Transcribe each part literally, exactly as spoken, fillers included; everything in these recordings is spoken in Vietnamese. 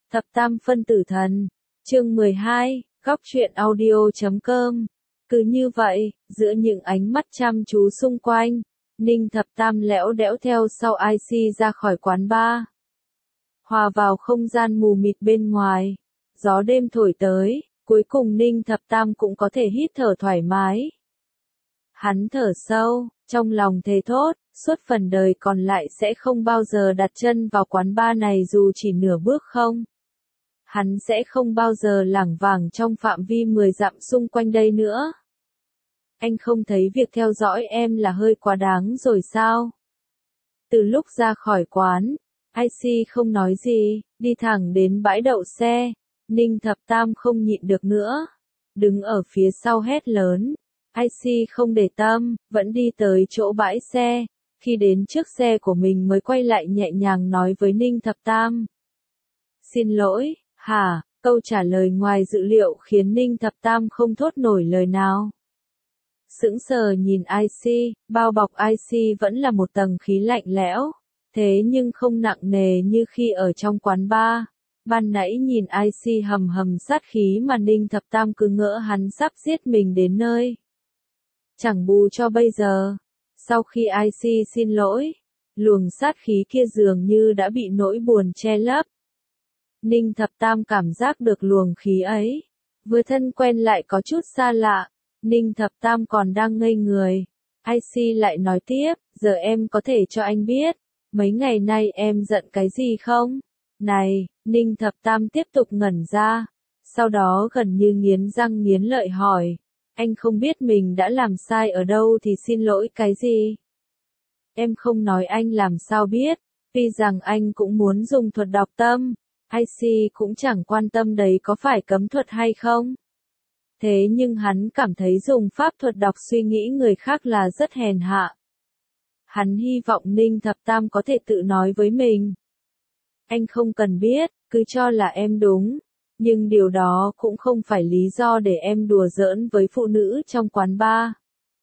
Thập tam phân tử thần, chương mười hai, góc truyện audio chấm com. Cứ như vậy, giữa những ánh mắt chăm chú xung quanh, Ninh Thập Tam lẽo đẽo theo sau i xê ra khỏi quán bar. Hòa vào không gian mù mịt bên ngoài, gió đêm thổi tới, cuối cùng Ninh Thập Tam cũng có thể hít thở thoải mái. Hắn thở sâu, trong lòng thề thốt, suốt phần đời còn lại sẽ không bao giờ đặt chân vào quán bar này dù chỉ nửa bước không. Hắn sẽ không bao giờ lảng vảng trong phạm vi mười dặm xung quanh đây nữa. Anh không thấy việc theo dõi em là hơi quá đáng rồi sao? Từ lúc ra khỏi quán, i xê không nói gì, đi thẳng đến bãi đậu xe. Ninh Thập Tam không nhịn được nữa, đứng ở phía sau hét lớn. i xê không để tâm, vẫn đi tới chỗ bãi xe, khi đến trước xe của mình mới quay lại nhẹ nhàng nói với Ninh Thập Tam. Xin lỗi, hả? Câu trả lời ngoài dự liệu khiến Ninh Thập Tam không thốt nổi lời nào. Sững sờ nhìn i xê, bao bọc i xê vẫn là một tầng khí lạnh lẽo, thế nhưng không nặng nề như khi ở trong quán bar. Ban nãy nhìn i xê hầm hầm sát khí mà Ninh Thập Tam cứ ngỡ hắn sắp giết mình đến nơi. Chẳng bù cho bây giờ, sau khi i xê xin lỗi, luồng sát khí kia dường như đã bị nỗi buồn che lấp. Ninh Thập Tam cảm giác được luồng khí ấy, vừa thân quen lại có chút xa lạ. Ninh Thập Tam còn đang ngây người, i xê lại nói tiếp, giờ em có thể cho anh biết, mấy ngày nay em giận cái gì không? Này, Ninh Thập Tam tiếp tục ngẩn ra, sau đó gần như nghiến răng nghiến lợi hỏi, anh không biết mình đã làm sai ở đâu thì xin lỗi cái gì? Em không nói anh làm sao biết, tuy rằng anh cũng muốn dùng thuật đọc tâm, i xê cũng chẳng quan tâm đấy có phải cấm thuật hay không. Thế nhưng hắn cảm thấy dùng pháp thuật đọc suy nghĩ người khác là rất hèn hạ. Hắn hy vọng Ninh Thập Tam có thể tự nói với mình. Anh không cần biết, cứ cho là em đúng. Nhưng điều đó cũng không phải lý do để em đùa giỡn với phụ nữ trong quán bar.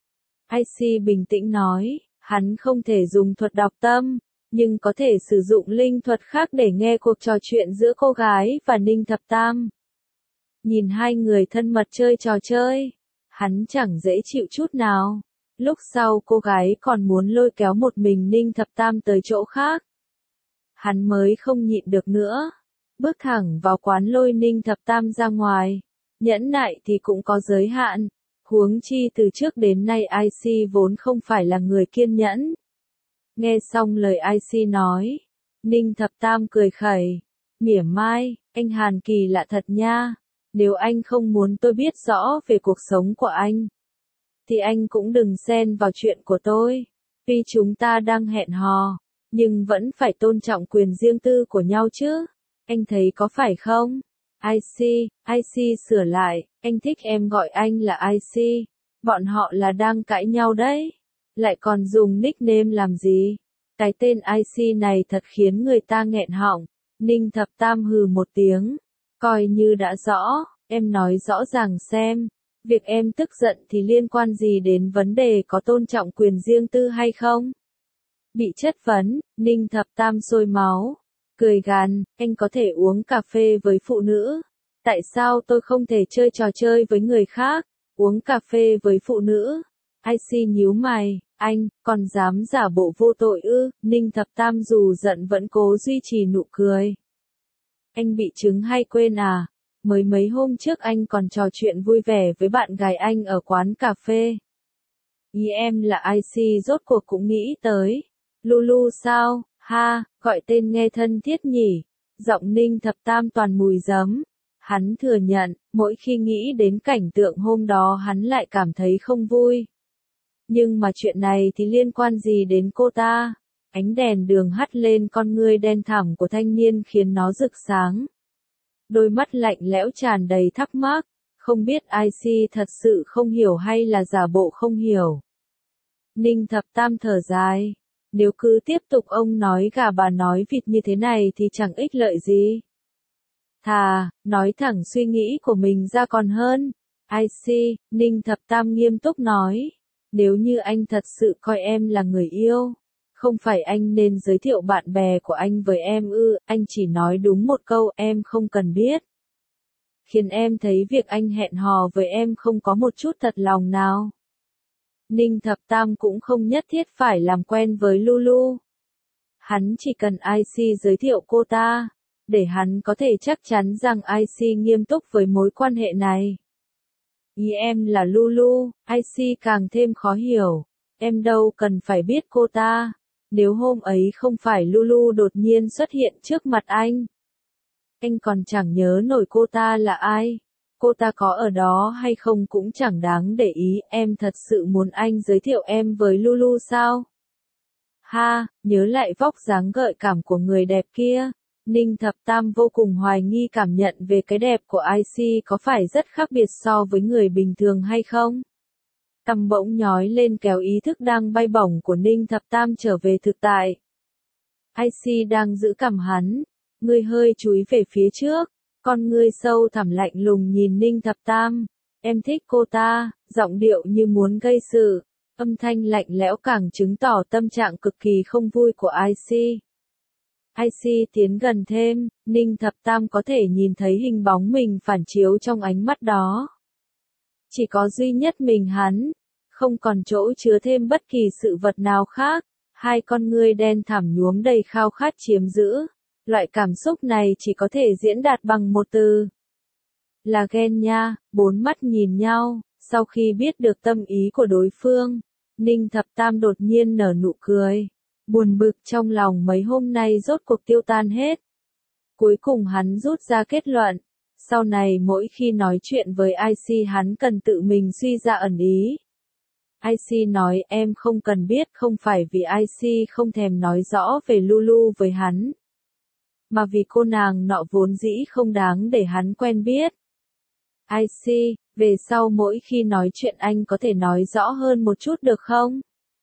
i xê bình tĩnh nói, hắn không thể dùng thuật đọc tâm, nhưng có thể sử dụng linh thuật khác để nghe cuộc trò chuyện giữa cô gái và Ninh Thập Tam. Nhìn hai người thân mật chơi trò chơi, hắn chẳng dễ chịu chút nào. Lúc sau cô gái còn muốn lôi kéo một mình Ninh Thập Tam tới chỗ khác. Hắn mới không nhịn được nữa, bước thẳng vào quán lôi Ninh Thập Tam ra ngoài. Nhẫn nại thì cũng có giới hạn, huống chi từ trước đến nay i xê vốn không phải là người kiên nhẫn. Nghe xong lời i xê nói, Ninh Thập Tam cười khẩy, mỉa mai, anh Hàn kỳ lạ thật nha. Nếu anh không muốn tôi biết rõ về cuộc sống của anh, thì anh cũng đừng xen vào chuyện của tôi. Tuy chúng ta đang hẹn hò, nhưng vẫn phải tôn trọng quyền riêng tư của nhau chứ. Anh thấy có phải không? i xê, i xê sửa lại, anh thích em gọi anh là i xê. Bọn họ là đang cãi nhau đấy. Lại còn dùng nickname làm gì? Cái tên i xê này thật khiến người ta nghẹn họng. Ninh Thập Tam hừ một tiếng. Coi như đã rõ, em nói rõ ràng xem, việc em tức giận thì liên quan gì đến vấn đề có tôn trọng quyền riêng tư hay không? Bị chất vấn, Ninh Thập Tam sôi máu, cười gằn, anh có thể uống cà phê với phụ nữ, tại sao tôi không thể chơi trò chơi với người khác, uống cà phê với phụ nữ? i xê nhíu mày, anh, còn dám giả bộ vô tội ư? Ninh Thập Tam dù giận vẫn cố duy trì nụ cười. Anh bị chứng hay quên à? Mới mấy hôm trước anh còn trò chuyện vui vẻ với bạn gái anh ở quán cà phê. Ý em là i xê rốt cuộc cũng nghĩ tới. Lulu sao? Ha, gọi tên nghe thân thiết nhỉ. Giọng Ninh Thập Tam toàn mùi giấm. Hắn thừa nhận, mỗi khi nghĩ đến cảnh tượng hôm đó hắn lại cảm thấy không vui. Nhưng mà chuyện này thì liên quan gì đến cô ta? Ánh đèn đường hắt lên con ngươi đen thẳm của thanh niên khiến nó rực sáng. Đôi mắt lạnh lẽo tràn đầy thắc mắc, không biết i xê thật sự không hiểu hay là giả bộ không hiểu. Ninh Thập Tam thở dài, nếu cứ tiếp tục ông nói gà bà nói vịt như thế này thì chẳng ích lợi gì. Thà, nói thẳng suy nghĩ của mình ra còn hơn. i xê, Ninh Thập Tam nghiêm túc nói, nếu như anh thật sự coi em là người yêu, Không phải anh nên giới thiệu bạn bè của anh với em ư, anh chỉ nói đúng một câu em không cần biết. Khiến em thấy việc anh hẹn hò với em không có một chút thật lòng nào. Ninh Thập Tam cũng không nhất thiết phải làm quen với Lulu. Hắn chỉ cần i xê giới thiệu cô ta, để hắn có thể chắc chắn rằng i xê nghiêm túc với mối quan hệ này. Ý em là Lulu, i xê càng thêm khó hiểu. Em đâu cần phải biết cô ta. Nếu hôm ấy không phải Lulu đột nhiên xuất hiện trước mặt anh. Anh còn chẳng nhớ nổi cô ta là ai. Cô ta có ở đó hay không cũng chẳng đáng để ý. Em thật sự muốn anh giới thiệu em với Lulu sao? Ha, nhớ lại vóc dáng gợi cảm của người đẹp kia. Ninh Thập Tam vô cùng hoài nghi cảm nhận về cái đẹp của i xê có phải rất khác biệt so với người bình thường hay không? Tâm bỗng nhói lên kéo ý thức đang bay bổng của Ninh Thập Tam trở về thực tại. i xê đang giữ cằm hắn, người hơi chúi về phía trước, con ngươi sâu thẳm lạnh lùng nhìn Ninh Thập Tam. Em thích cô ta, giọng điệu như muốn gây sự, âm thanh lạnh lẽo càng chứng tỏ tâm trạng cực kỳ không vui của i xê. i xê tiến gần thêm, Ninh Thập Tam có thể nhìn thấy hình bóng mình phản chiếu trong ánh mắt đó. Chỉ có duy nhất mình hắn, không còn chỗ chứa thêm bất kỳ sự vật nào khác, hai con ngươi đen thẳm nhuốm đầy khao khát chiếm giữ. Loại cảm xúc này chỉ có thể diễn đạt bằng một từ. Là ghen nha, bốn mắt nhìn nhau, sau khi biết được tâm ý của đối phương, Ninh Thập Tam đột nhiên nở nụ cười. Buồn bực trong lòng mấy hôm nay rốt cuộc tiêu tan hết. Cuối cùng hắn rút ra kết luận, sau này mỗi khi nói chuyện với i xê hắn cần tự mình suy ra ẩn ý. i xê nói em không cần biết không phải vì i xê không thèm nói rõ về Lulu với hắn. Mà vì cô nàng nọ vốn dĩ không đáng để hắn quen biết. i xê, về sau mỗi khi nói chuyện anh có thể nói rõ hơn một chút được không?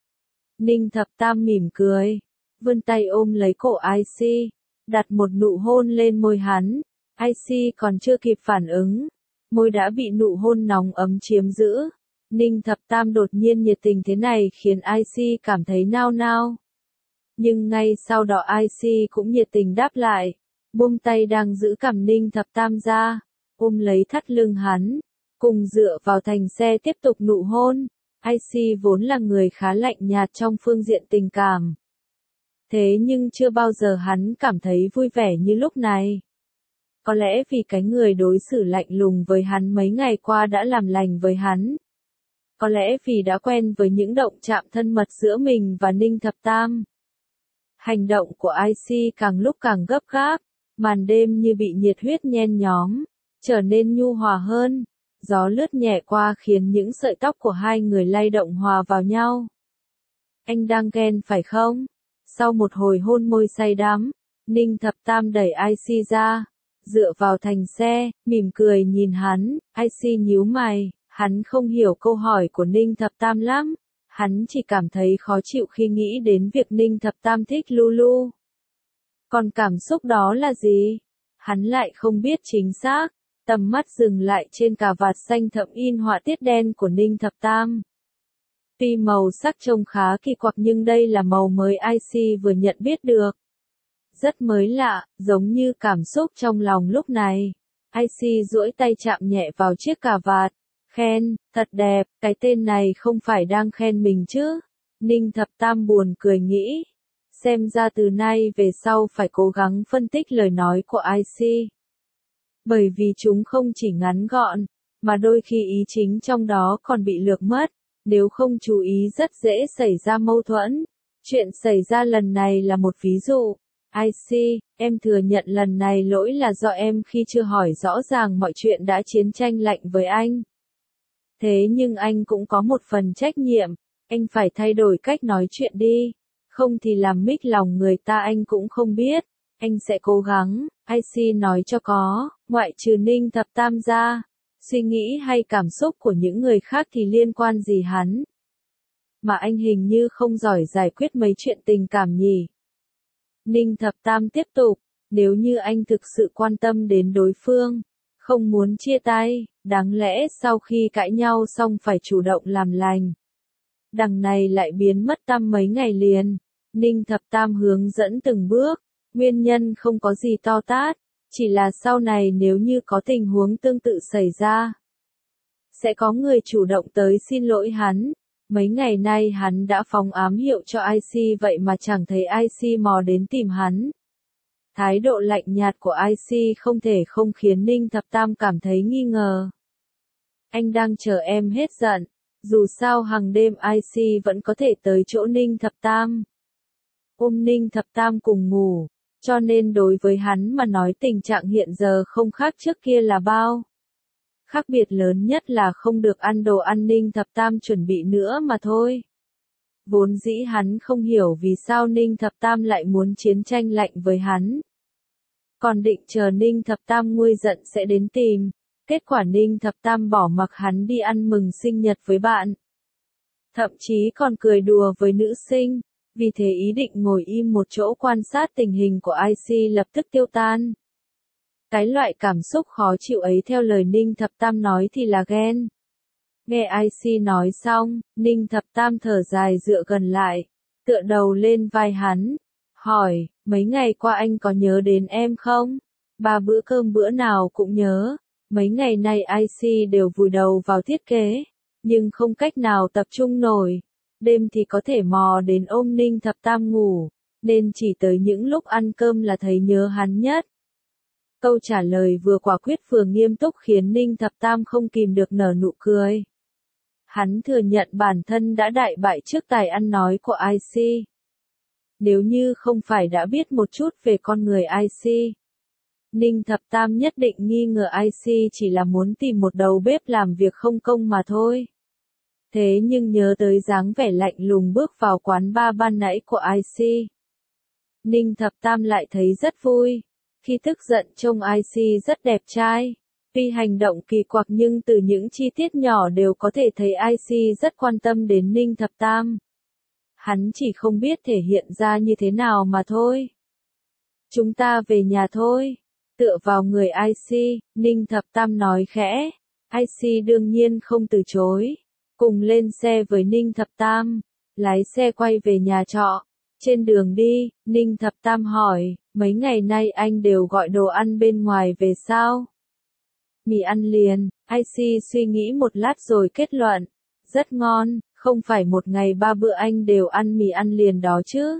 Ninh Thập Tam mỉm cười, vươn tay ôm lấy cổ i xê, đặt một nụ hôn lên môi hắn. i xê còn chưa kịp phản ứng, môi đã bị nụ hôn nóng ấm chiếm giữ. Ninh Thập Tam đột nhiên nhiệt tình thế này khiến i xê cảm thấy nao nao. Nhưng ngay sau đó i xê cũng nhiệt tình đáp lại, buông tay đang giữ cằm Ninh Thập Tam ra, ôm lấy thắt lưng hắn, cùng dựa vào thành xe tiếp tục nụ hôn. i xê vốn là người khá lạnh nhạt trong phương diện tình cảm. Thế nhưng chưa bao giờ hắn cảm thấy vui vẻ như lúc này. Có lẽ vì cái người đối xử lạnh lùng với hắn mấy ngày qua đã làm lành với hắn. Có lẽ vì đã quen với những động chạm thân mật giữa mình và Ninh Thập Tam. Hành động của i xê càng lúc càng gấp gáp, màn đêm như bị nhiệt huyết nhen nhóm, trở nên nhu hòa hơn. Gió lướt nhẹ qua khiến những sợi tóc của hai người lay động hòa vào nhau. Anh đang ghen phải không? Sau một hồi hôn môi say đắm, Ninh Thập Tam đẩy i xê ra, dựa vào thành xe, mỉm cười nhìn hắn. i xê nhíu mày, hắn không hiểu câu hỏi của Ninh Thập Tam lắm. Hắn chỉ cảm thấy khó chịu khi nghĩ đến việc Ninh Thập Tam thích Lulu. Còn cảm xúc đó là gì? Hắn lại không biết chính xác. Tầm mắt dừng lại trên cà vạt xanh thẫm in họa tiết đen của Ninh Thập Tam. Tuy màu sắc trông khá kỳ quặc nhưng đây là màu mới i xê vừa nhận biết được. Rất mới lạ, giống như cảm xúc trong lòng lúc này. i xê duỗi tay chạm nhẹ vào chiếc cà vạt. Khen, thật đẹp, cái tên này không phải đang khen mình chứ. Ninh Thập Tam buồn cười nghĩ. Xem ra từ nay về sau phải cố gắng phân tích lời nói của i xê. Bởi vì chúng không chỉ ngắn gọn, mà đôi khi ý chính trong đó còn bị lược mất. Nếu không chú ý rất dễ xảy ra mâu thuẫn. Chuyện xảy ra lần này là một ví dụ. i xê, em thừa nhận lần này lỗi là do em khi chưa hỏi rõ ràng mọi chuyện đã chiến tranh lạnh với anh. Thế nhưng anh cũng có một phần trách nhiệm, anh phải thay đổi cách nói chuyện đi. Không thì làm mích lòng người ta anh cũng không biết. Anh sẽ cố gắng, i xê nói cho có, ngoại trừ Ninh Thập Tam ra. Suy nghĩ hay cảm xúc của những người khác thì liên quan gì hắn? Mà anh hình như không giỏi giải quyết mấy chuyện tình cảm nhỉ? Ninh Thập Tam tiếp tục, nếu như anh thực sự quan tâm đến đối phương, không muốn chia tay, đáng lẽ sau khi cãi nhau xong phải chủ động làm lành. Đằng này lại biến mất tăm mấy ngày liền. Ninh Thập Tam hướng dẫn từng bước, nguyên nhân không có gì to tát, chỉ là sau này nếu như có tình huống tương tự xảy ra, sẽ có người chủ động tới xin lỗi hắn. Mấy ngày nay hắn đã phóng ám hiệu cho i xê vậy mà chẳng thấy i xê mò đến tìm hắn. Thái độ lạnh nhạt của i xê không thể không khiến Ninh Thập Tam cảm thấy nghi ngờ. Anh đang chờ em hết giận, dù sao hàng đêm i xê vẫn có thể tới chỗ Ninh Thập Tam. Ôm Ninh Thập Tam cùng ngủ, cho nên đối với hắn mà nói tình trạng hiện giờ không khác trước kia là bao. Khác biệt lớn nhất là không được ăn đồ ăn Ninh Thập Tam chuẩn bị nữa mà thôi. Vốn dĩ hắn không hiểu vì sao Ninh Thập Tam lại muốn chiến tranh lạnh với hắn. Còn định chờ Ninh Thập Tam nguôi giận sẽ đến tìm, kết quả Ninh Thập Tam bỏ mặc hắn đi ăn mừng sinh nhật với bạn. Thậm chí còn cười đùa với nữ sinh, vì thế ý định ngồi im một chỗ quan sát tình hình của i xê lập tức tiêu tan. Cái loại cảm xúc khó chịu ấy theo lời Ninh Thập Tam nói thì là ghen. Nghe i xê nói xong, Ninh Thập Tam thở dài dựa gần lại, tựa đầu lên vai hắn, hỏi, mấy ngày qua anh có nhớ đến em không? Ba bữa cơm bữa nào cũng nhớ, mấy ngày nay i xê đều vùi đầu vào thiết kế, nhưng không cách nào tập trung nổi, đêm thì có thể mò đến ôm Ninh Thập Tam ngủ, nên chỉ tới những lúc ăn cơm là thấy nhớ hắn nhất. Câu trả lời vừa quả quyết vừa nghiêm túc khiến Ninh Thập Tam không kìm được nở nụ cười. Hắn thừa nhận bản thân đã đại bại trước tài ăn nói của i xê. Nếu như không phải đã biết một chút về con người i xê, Ninh Thập Tam nhất định nghi ngờ i xê chỉ là muốn tìm một đầu bếp làm việc không công mà thôi. Thế nhưng nhớ tới dáng vẻ lạnh lùng bước vào quán bar ban nãy của i xê, Ninh Thập Tam lại thấy rất vui. Khi tức giận trông i xê rất đẹp trai. Tuy hành động kỳ quặc nhưng từ những chi tiết nhỏ đều có thể thấy i xê rất quan tâm đến Ninh Thập Tam. Hắn chỉ không biết thể hiện ra như thế nào mà thôi. Chúng ta về nhà thôi. Tựa vào người i xê, Ninh Thập Tam nói khẽ. i xê đương nhiên không từ chối. Cùng lên xe với Ninh Thập Tam. Lái xe quay về nhà trọ. Trên đường đi, Ninh Thập Tam hỏi, mấy ngày nay anh đều gọi đồ ăn bên ngoài về sao? Mì ăn liền, i xê suy nghĩ một lát rồi kết luận, rất ngon, không phải một ngày ba bữa anh đều ăn mì ăn liền đó chứ?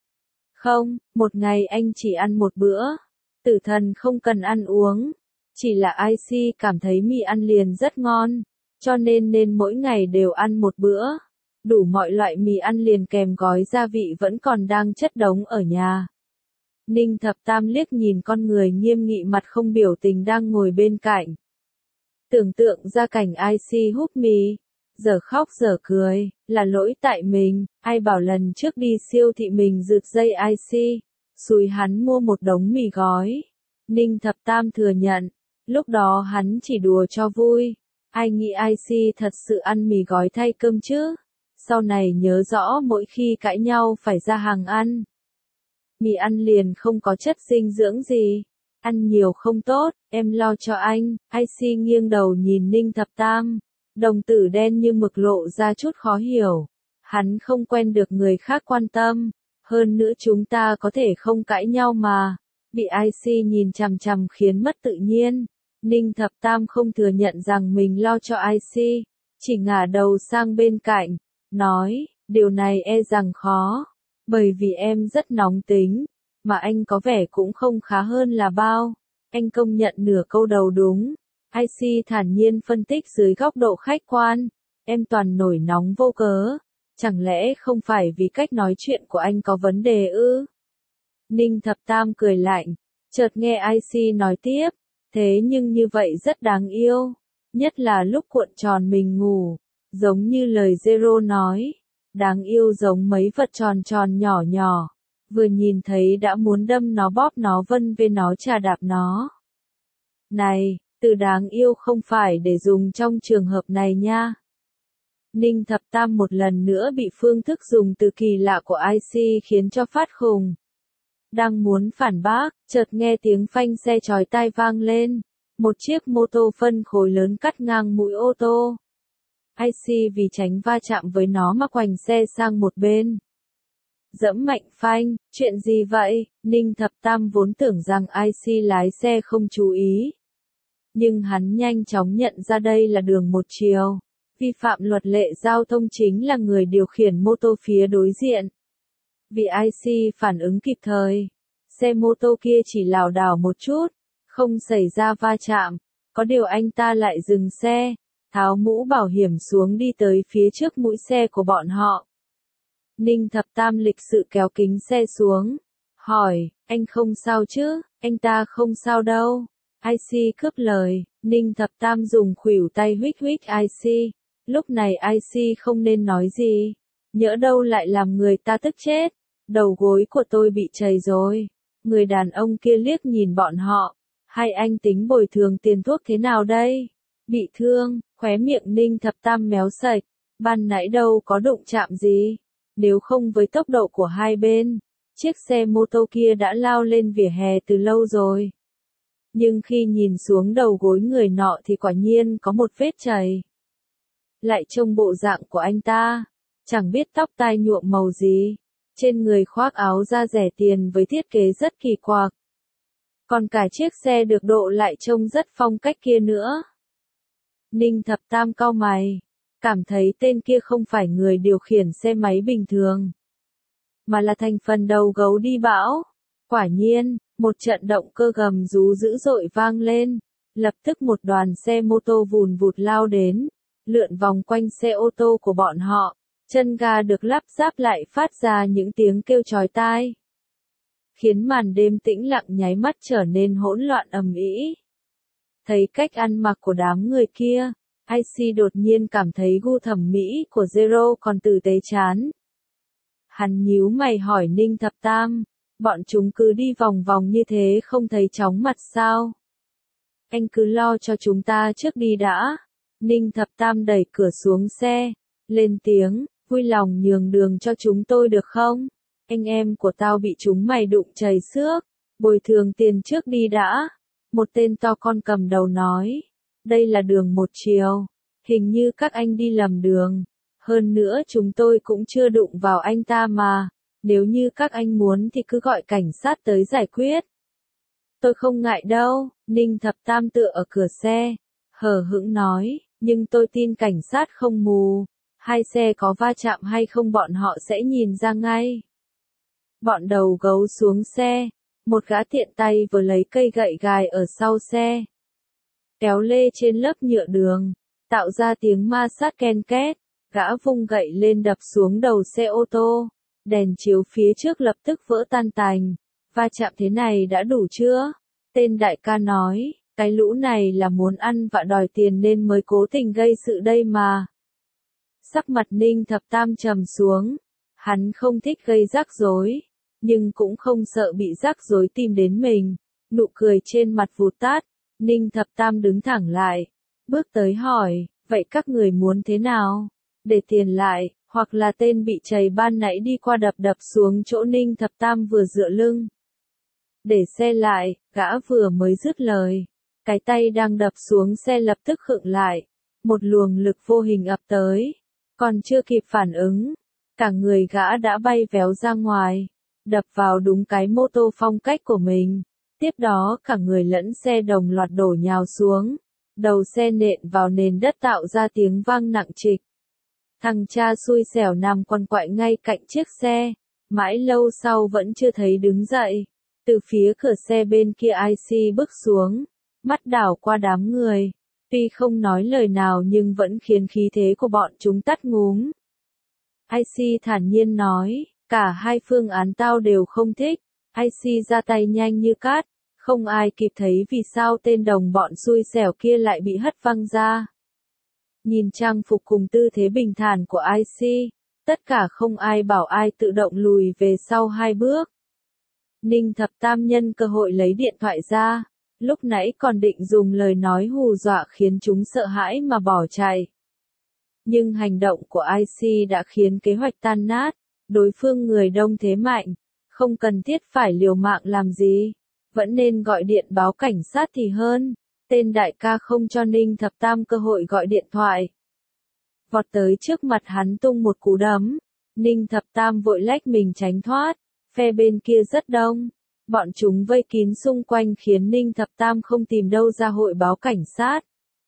Không, một ngày anh chỉ ăn một bữa. Tử thần không cần ăn uống, chỉ là i xê cảm thấy mì ăn liền rất ngon, cho nên nên mỗi ngày đều ăn một bữa. Đủ mọi loại mì ăn liền kèm gói gia vị vẫn còn đang chất đống ở nhà. Ninh Thập Tam liếc nhìn con người nghiêm nghị mặt không biểu tình đang ngồi bên cạnh. Tưởng tượng ra cảnh i xê húp mì, giờ khóc giờ cười, là lỗi tại mình, ai bảo lần trước đi siêu thị mình rượt dây i xê, xúi hắn mua một đống mì gói. Ninh Thập Tam thừa nhận, lúc đó hắn chỉ đùa cho vui, ai nghĩ i xê thật sự ăn mì gói thay cơm chứ? Sau này nhớ rõ mỗi khi cãi nhau phải ra hàng ăn. Mì ăn liền không có chất dinh dưỡng gì. Ăn nhiều không tốt, em lo cho anh. i xê nghiêng đầu nhìn Ninh Thập Tam. Đồng tử đen như mực lộ ra chút khó hiểu. Hắn không quen được người khác quan tâm. Hơn nữa chúng ta có thể không cãi nhau mà. Bị i xê nhìn chằm chằm khiến mất tự nhiên. Ninh Thập Tam không thừa nhận rằng mình lo cho i xê. Chỉ ngả đầu sang bên cạnh. Nói, điều này e rằng khó, bởi vì em rất nóng tính, mà anh có vẻ cũng không khá hơn là bao. Anh công nhận nửa câu đầu đúng. i xê thản nhiên phân tích dưới góc độ khách quan. Em toàn nổi nóng vô cớ. Chẳng lẽ không phải vì cách nói chuyện của anh có vấn đề ư? Ninh Thập Tam cười lạnh, chợt nghe i xê nói tiếp, thế nhưng như vậy rất đáng yêu, nhất là lúc cuộn tròn mình ngủ. Giống như lời Zero nói, đáng yêu giống mấy vật tròn tròn nhỏ nhỏ, vừa nhìn thấy đã muốn đâm nó bóp nó vân vê nó chà đạp nó. Này, từ đáng yêu không phải để dùng trong trường hợp này nha. Ninh Thập Tam một lần nữa bị phương thức dùng từ kỳ lạ của i xê khiến cho phát khùng. Đang muốn phản bác, chợt nghe tiếng phanh xe chói tai vang lên, một chiếc mô tô phân khối lớn cắt ngang mũi ô tô. i xê vì tránh va chạm với nó mà quành xe sang một bên. dẫm mạnh phanh, chuyện gì vậy? Ninh Thập Tam vốn tưởng rằng i xê lái xe không chú ý. Nhưng hắn nhanh chóng nhận ra đây là đường một chiều. Vi phạm luật lệ giao thông chính là người điều khiển mô tô phía đối diện. Vì i xê phản ứng kịp thời, xe mô tô kia chỉ lảo đảo một chút, không xảy ra va chạm. Có điều anh ta lại dừng xe, tháo mũ bảo hiểm xuống đi tới phía trước mũi xe của bọn họ. Ninh Thập Tam lịch sự kéo kính xe xuống, hỏi, anh không sao chứ? Anh ta không sao đâu. i xê cướp lời, Ninh Thập Tam dùng khuỷu tay huých huých i xê. Lúc này i xê không nên nói gì, nhỡ đâu lại làm người ta tức chết. Đầu gối của tôi bị trầy rồi. Người đàn ông kia liếc nhìn bọn họ. Hai anh tính bồi thường tiền thuốc thế nào đây? Bị thương, khóe miệng Ninh Thập Tam méo sạch. Ban nãy đâu có đụng chạm gì. Nếu không với tốc độ của hai bên, chiếc xe mô tô kia đã lao lên vỉa hè từ lâu rồi. Nhưng khi nhìn xuống đầu gối người nọ thì quả nhiên có một vết chảy. Lại trông bộ dạng của anh ta, chẳng biết tóc tai nhuộm màu gì, trên người khoác áo da rẻ tiền với thiết kế rất kỳ quặc. Còn cả chiếc xe được độ lại trông rất phong cách kia nữa. Ninh Thập Tam cau mày, cảm thấy tên kia không phải người điều khiển xe máy bình thường, mà là thành phần đầu gấu đi bão. Quả nhiên, một trận động cơ gầm rú dữ dội vang lên, lập tức một đoàn xe mô tô vùn vụt lao đến, lượn vòng quanh xe ô tô của bọn họ, chân ga được lắp ráp lại phát ra những tiếng kêu chói tai, khiến màn đêm tĩnh lặng nháy mắt trở nên hỗn loạn ầm ĩ. Thấy cách ăn mặc của đám người kia, i xê đột nhiên cảm thấy gu thẩm mỹ của Zero còn tử tế chán. Hắn nhíu mày hỏi Ninh Thập Tam, bọn chúng cứ đi vòng vòng như thế không thấy chóng mặt sao? Anh cứ lo cho chúng ta trước đi đã. Ninh Thập Tam đẩy cửa xuống xe, lên tiếng, vui lòng nhường đường cho chúng tôi được không? Anh em của tao bị chúng mày đụng chảy xước, bồi thường tiền trước đi đã. Một tên to con cầm đầu nói, đây là đường một chiều, hình như các anh đi lầm đường. Hơn nữa chúng tôi cũng chưa đụng vào anh ta mà, nếu như các anh muốn thì cứ gọi cảnh sát tới giải quyết. Tôi không ngại đâu, Ninh Thập Tam tựa ở cửa xe, hờ hững nói, nhưng tôi tin cảnh sát không mù, hai xe có va chạm hay không bọn họ sẽ nhìn ra ngay. Bọn đầu gấu xuống xe, một gã tiện tay vừa lấy cây gậy gài ở sau xe, kéo lê trên lớp nhựa đường, tạo ra tiếng ma sát ken két, gã vung gậy lên đập xuống đầu xe ô tô, đèn chiếu phía trước lập tức vỡ tan tành. Va chạm thế này đã đủ chưa? Tên đại ca nói, cái lũ này là muốn ăn vạ đòi tiền nên mới cố tình gây sự đây mà. Sắc mặt Ninh Thập Tam trầm xuống, hắn không thích gây rắc rối, nhưng cũng không sợ bị rắc rối tìm đến mình. Nụ cười trên mặt vụt tắt, Ninh Thập Tam đứng thẳng lại, bước tới hỏi, vậy các người muốn thế nào? Để tiền lại, hoặc là tên bị chày ban nãy đi qua đập đập xuống chỗ Ninh Thập Tam vừa dựa lưng. Để xe lại, gã vừa mới dứt lời, cái tay đang đập xuống xe lập tức khựng lại, một luồng lực vô hình ập tới, còn chưa kịp phản ứng, cả người gã đã bay véo ra ngoài, đập vào đúng cái mô tô phong cách của mình. Tiếp đó cả người lẫn xe đồng loạt đổ nhào xuống, đầu xe nện vào nền đất tạo ra tiếng vang nặng trịch. Thằng cha xui xẻo nằm quằn quại ngay cạnh chiếc xe, mãi lâu sau vẫn chưa thấy đứng dậy. Từ phía cửa xe bên kia i xê bước xuống, mắt đảo qua đám người, tuy không nói lời nào nhưng vẫn khiến khí thế của bọn chúng tắt ngúm. i xê thản nhiên nói, cả hai phương án tao đều không thích. i xê ra tay nhanh như cát, không ai kịp thấy vì sao tên đồng bọn xui xẻo kia lại bị hất văng ra. Nhìn trang phục cùng tư thế bình thản của i xê, tất cả không ai bảo ai tự động lùi về sau hai bước. Ninh Thập Tam nhân cơ hội lấy điện thoại ra, lúc nãy còn định dùng lời nói hù dọa khiến chúng sợ hãi mà bỏ chạy. Nhưng hành động của i xê đã khiến kế hoạch tan nát, đối phương người đông thế mạnh, không cần thiết phải liều mạng làm gì, vẫn nên gọi điện báo cảnh sát thì hơn. Tên đại ca không cho Ninh Thập Tam cơ hội gọi điện thoại, vọt tới trước mặt hắn tung một cú đấm, Ninh Thập Tam vội lách mình tránh thoát, phe bên kia rất đông. Bọn chúng vây kín xung quanh khiến Ninh Thập Tam không tìm đâu ra hội báo cảnh sát.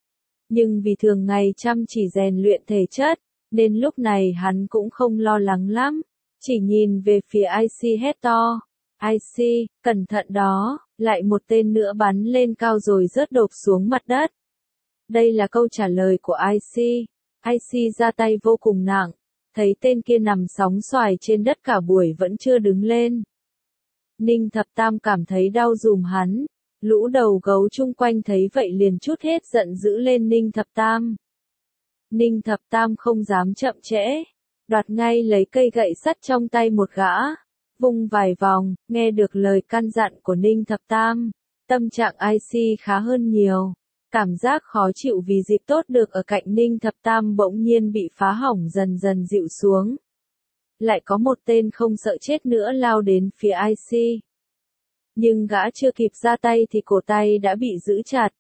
Nhưng vì thường ngày chăm chỉ rèn luyện thể chất, nên lúc này hắn cũng không lo lắng lắm, chỉ nhìn về phía i xê hét to. i xê, cẩn thận đó, lại một tên nữa bắn lên cao rồi rớt đột xuống mặt đất. Đây là câu trả lời của i xê. i xê ra tay vô cùng nặng, thấy tên kia nằm sóng xoài trên đất cả buổi vẫn chưa đứng lên. Ninh Thập Tam cảm thấy đau giùm hắn, lũ đầu gấu chung quanh thấy vậy liền trút hết giận dữ lên Ninh Thập Tam. Ninh Thập Tam không dám chậm trễ, đoạt ngay lấy cây gậy sắt trong tay một gã, vung vài vòng, nghe được lời căn dặn của Ninh Thập Tam, tâm trạng i xê khá hơn nhiều. Cảm giác khó chịu vì dịp tốt được ở cạnh Ninh Thập Tam bỗng nhiên bị phá hỏng dần dần dịu xuống. Lại có một tên không sợ chết nữa lao đến phía i xê. Nhưng gã chưa kịp ra tay thì cổ tay đã bị giữ chặt.